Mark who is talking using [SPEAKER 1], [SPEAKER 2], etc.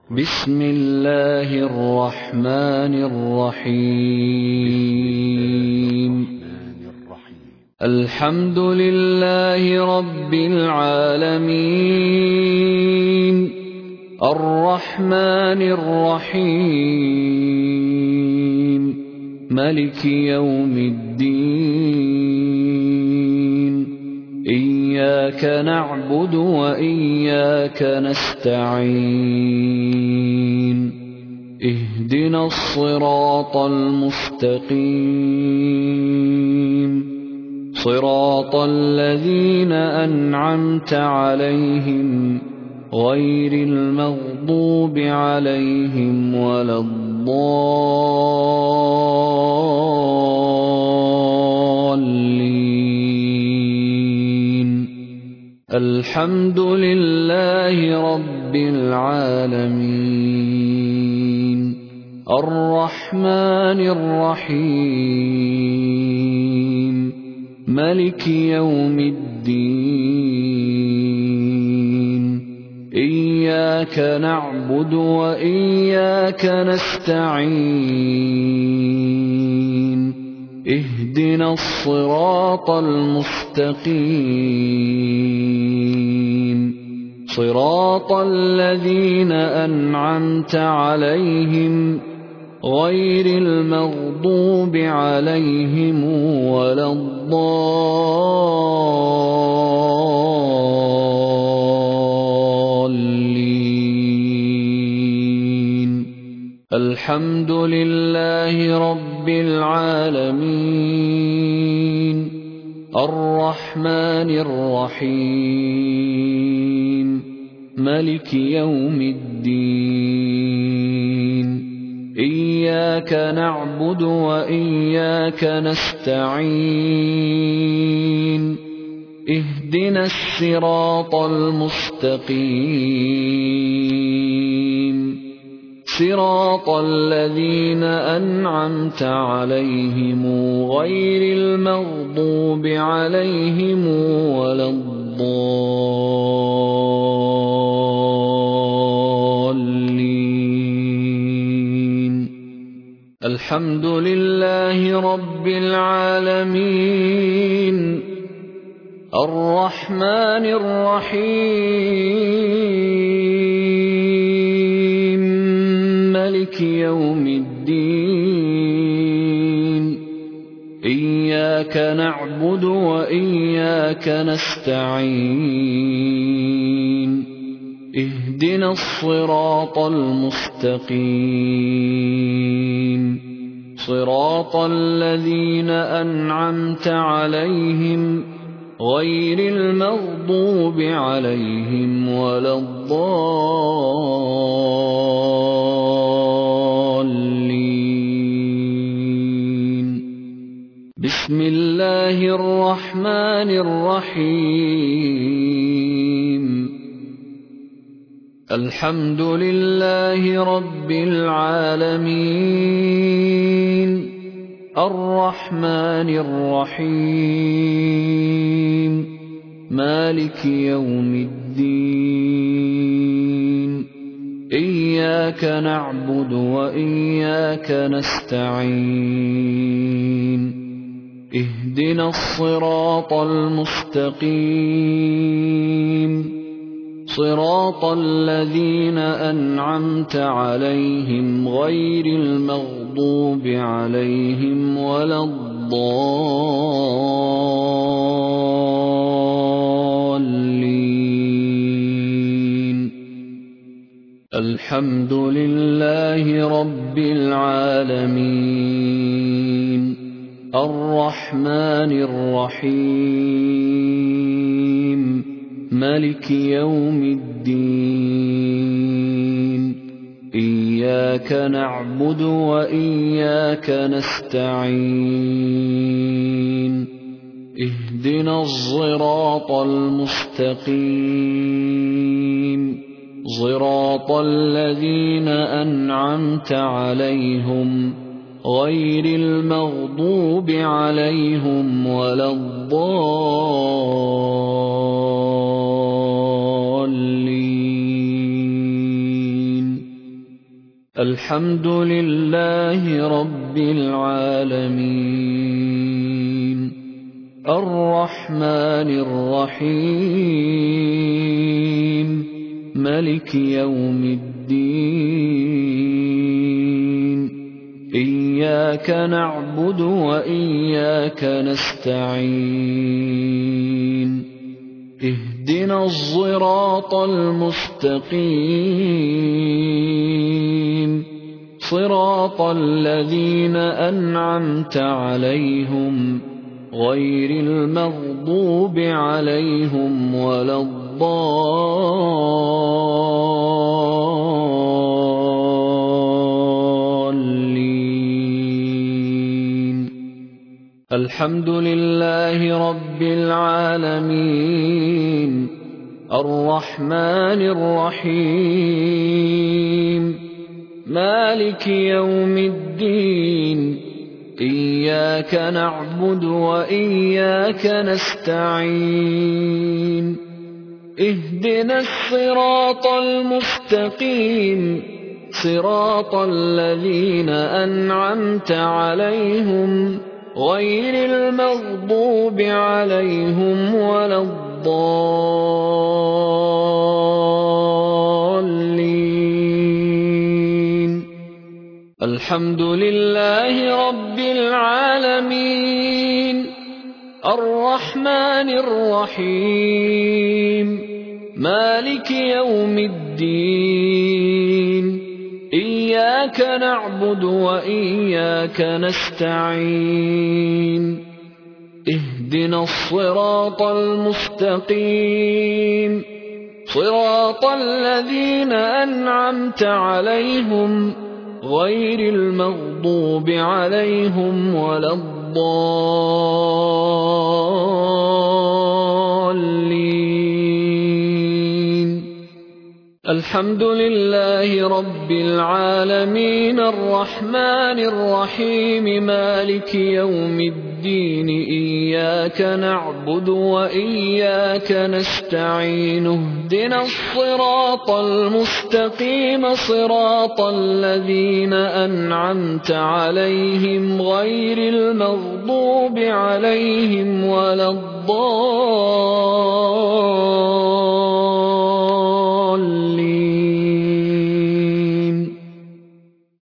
[SPEAKER 1] بسم الله الرحمن الرحيم الحمد لله رب العالمين الرحمن الرحيم مالك يوم الدين إياك نعبد وإياك نستعين اهدنا الصراط المستقيم صراط الذين أنعمت عليهم غير المغضوب عليهم ولا الضالين الحمد لله رب العالمين الرحمن الرحيم مالك يوم الدين إياك نعبد وإياك نستعين اهدنا الصراط المستقيم صراط الذين أنعمت عليهم غير المغضوب عليهم ولا الضالين الحمد لله رب العالمين الرحمن الرحيم مالك يوم الدين إياك نعبد وإياك نستعين اهدنا الصراط المستقيم صراط الذين أنعمت عليهم غير المغضوب عليهم ولا الضالين الحمد لله رب العالمين الرحمن الرحيم مالك يوم الدين إياك نعبد وإياك نستعين اهدنا الصراط المستقيم صراط الذين أنعمت عليهم غير المغضوب عليهم ولا الضالين بسم الله الرحمن الرحيم الحمد لله رب العالمين الرحمن الرحيم مالك يوم الدين إياك نعبد وإياك نستعين اهدنا الصراط المستقيم صراط الذين أنعمت عليهم غير المغضوب عليهم ولا الضالين الحمد لله رب العالمين الرحمن الرحيم مالك يوم الدين إياك نعبد وإياك نستعين اهدنا الصراط المستقيم صراط الذين أنعمت عليهم غير المغضوب عليهم ولا الضالين الحمد لله رب العالمين الرحمن الرحيم مالك يوم الدين إياك نعبد وإياك نستعين اهدنا الصراط المستقيم صراط الذين أنعمت عليهم غير المغضوب عليهم ولا الضالين الحمد لله رب العالمين الرحمن الرحيم مالك يوم الدين إياك نعبد وإياك نستعين اهدنا الصراط المستقيم صراط الذين أنعمت عليهم غير المغضوب عليهم ولا الضالين الحمد لله رب العالمين الرحمن الرحيم مالك يوم الدين إياك نعبد وإياك نستعين اهدنا الصراط المستقيم صراط الذين أنعمت عليهم غير المغضوب عليهم ولا الضالين الحمد لله رب العالمين الرحمن الرحيم مالك يوم الدين إياك نعبد وإياك نستعين اهدنا الصراط المستقيم صراط الذين أنعمت عليهم غير المغضوب عليهم ولا الضالين